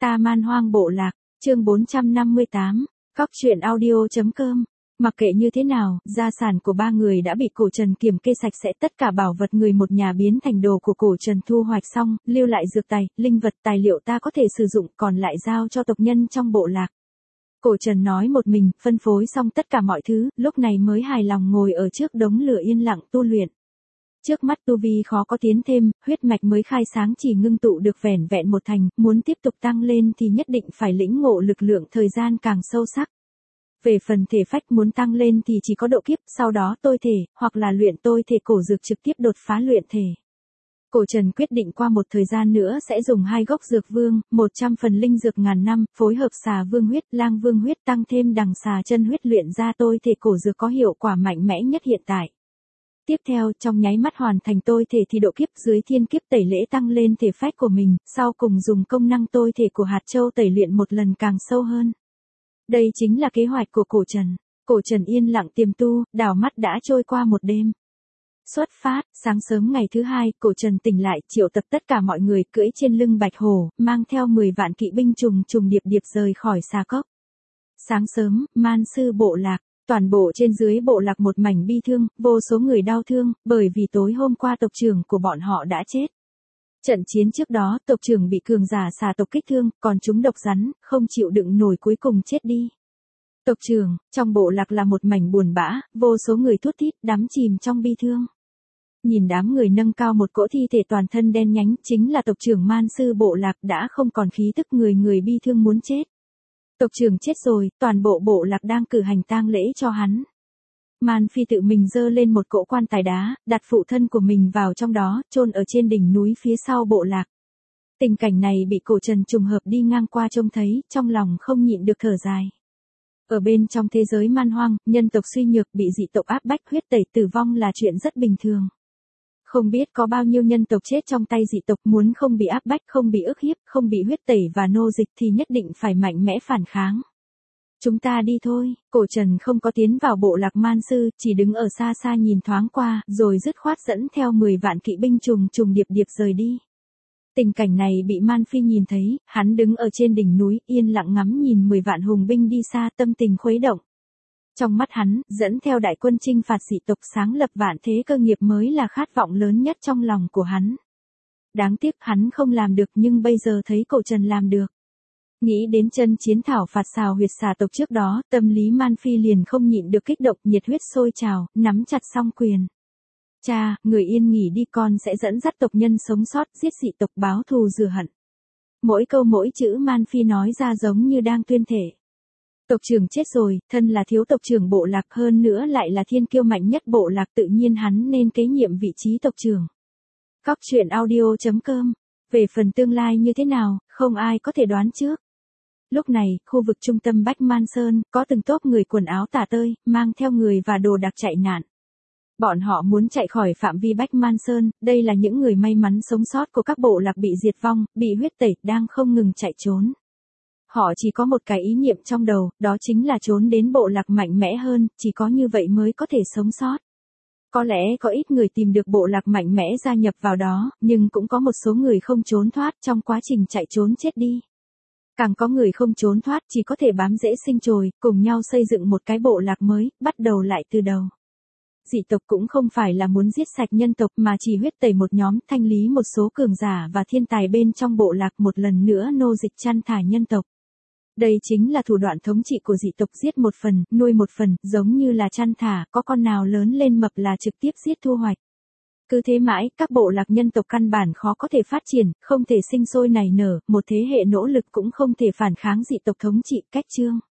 Ta man hoang bộ lạc, chương 458, Cóc truyện audio.com. Mặc kệ như thế nào, gia sản của ba người đã bị cổ Trần kiểm kê sạch sẽ, tất cả bảo vật người một nhà biến thành đồ của cổ Trần thu hoạch xong, lưu lại dược tài, linh vật, tài liệu ta có thể sử dụng, còn lại giao cho tộc nhân trong bộ lạc. Cổ Trần nói một mình, phân phối xong tất cả mọi thứ, lúc này mới hài lòng ngồi ở trước đống lửa yên lặng tu luyện. Trước mắt tu vi khó có tiến thêm, huyết mạch mới khai sáng chỉ ngưng tụ được vẻn vẹn một thành, muốn tiếp tục tăng lên thì nhất định phải lĩnh ngộ lực lượng thời gian càng sâu sắc. Về phần thể phách muốn tăng lên thì chỉ có độ kiếp, sau đó tôi thể, hoặc là luyện tôi thể cổ dược trực tiếp đột phá luyện thể. Cổ Trần quyết định qua một thời gian nữa sẽ dùng 2 gốc dược vương, 100 phần linh dược ngàn năm, phối hợp xà vương huyết, lang vương huyết tăng thêm đằng xà chân huyết luyện ra tôi thể cổ dược có hiệu quả mạnh mẽ nhất hiện tại. Tiếp theo, trong nháy mắt hoàn thành tôi thể thì độ kiếp dưới thiên kiếp tẩy lễ tăng lên thể phách của mình, sau cùng dùng công năng tôi thể của hạt châu tẩy luyện một lần càng sâu hơn. Đây chính là kế hoạch của cổ Trần. Cổ Trần yên lặng tiềm tu, đảo mắt đã trôi qua một đêm. Xuất phát, sáng sớm ngày thứ 2, cổ Trần tỉnh lại, triệu tập tất cả mọi người cưỡi trên lưng bạch hổ, mang theo 10 vạn kỵ binh trùng trùng điệp điệp rời khỏi Xà Cốc. Sáng sớm, man sư bộ lạc, toàn bộ trên dưới bộ lạc một mảnh bi thương, vô số người đau thương, bởi vì tối hôm qua tộc trưởng của bọn họ đã chết. Trận chiến trước đó, tộc trưởng bị cường giả xà tộc kích thương, còn chúng độc rắn, không chịu đựng nổi cuối cùng chết đi. Tộc trưởng, trong bộ lạc là một mảnh buồn bã, vô số người thút thít, đắm chìm trong bi thương. Nhìn đám người nâng cao một cỗ thi thể toàn thân đen nhánh, chính là tộc trưởng man sư bộ lạc đã không còn khí tức, người bi thương muốn chết. Tộc trưởng chết rồi, toàn bộ bộ lạc đang cử hành tang lễ cho hắn. Man Phi tự mình dơ lên một cỗ quan tài đá, đặt phụ thân của mình vào trong đó, chôn ở trên đỉnh núi phía sau bộ lạc. Tình cảnh này bị cổ Trần trùng hợp đi ngang qua trông thấy, trong lòng không nhịn được thở dài. Ở bên trong thế giới man hoang, nhân tộc suy nhược bị dị tộc áp bách, huyết tẩy tử vong là chuyện rất bình thường. Không biết có bao nhiêu nhân tộc chết trong tay dị tộc, muốn không bị áp bách, không bị ức hiếp, không bị huyết tẩy và nô dịch thì nhất định phải mạnh mẽ phản kháng. Chúng ta đi thôi, cổ Trần không có tiến vào bộ lạc man sư, chỉ đứng ở xa xa nhìn thoáng qua, rồi dứt khoát dẫn theo 10 vạn kỵ binh trùng trùng điệp điệp rời đi. Tình cảnh này bị Man Phi nhìn thấy, hắn đứng ở trên đỉnh núi, yên lặng ngắm nhìn 10 vạn hùng binh đi xa, tâm tình khuấy động. Trong mắt hắn, dẫn theo đại quân chinh phạt dị tộc sáng lập vạn thế cơ nghiệp mới là khát vọng lớn nhất trong lòng của hắn. Đáng tiếc hắn không làm được, nhưng bây giờ thấy cổ Trần làm được. Nghĩ đến chân chiến thảo phạt xào huyệt xà tộc trước đó, tâm lý Man Phi liền không nhịn được kích động, nhiệt huyết sôi trào, nắm chặt song quyền. Cha, người yên nghỉ đi, con sẽ dẫn dắt tộc nhân sống sót, giết dị tộc, báo thù rửa hận. Mỗi câu mỗi chữ Man Phi nói ra giống như đang tuyên thể. Tộc trưởng chết rồi, thân là thiếu tộc trưởng bộ lạc, hơn nữa lại là thiên kiêu mạnh nhất bộ lạc, tự nhiên hắn nên kế nhiệm vị trí tộc trưởng. Cóc truyện audio.com. Về phần tương lai như thế nào, không ai có thể đoán trước. Lúc này, khu vực trung tâm Bách Man Sơn, có từng tốp người quần áo tả tơi, mang theo người và đồ đạc chạy nạn. Bọn họ muốn chạy khỏi phạm vi Bách Man Sơn, đây là những người may mắn sống sót của các bộ lạc bị diệt vong, bị huyết tẩy, đang không ngừng chạy trốn. Họ chỉ có một cái ý niệm trong đầu, đó chính là trốn đến bộ lạc mạnh mẽ hơn, chỉ có như vậy mới có thể sống sót. Có lẽ có ít người tìm được bộ lạc mạnh mẽ gia nhập vào đó, nhưng cũng có một số người không trốn thoát, trong quá trình chạy trốn chết đi. Càng có người không trốn thoát, chỉ có thể bám rễ sinh trồi, cùng nhau xây dựng một cái bộ lạc mới, bắt đầu lại từ đầu. Dị tộc cũng không phải là muốn giết sạch nhân tộc mà chỉ huyết tẩy một nhóm, thanh lý một số cường giả và thiên tài bên trong bộ lạc, một lần nữa nô dịch chăn thả nhân tộc. Đây chính là thủ đoạn thống trị của dị tộc, giết một phần, nuôi một phần, giống như là chăn thả, có con nào lớn lên mập là trực tiếp giết thu hoạch. Cứ thế mãi, các bộ lạc nhân tộc căn bản khó có thể phát triển, không thể sinh sôi nảy nở, một thế hệ nỗ lực cũng không thể phản kháng dị tộc thống trị. Cách chương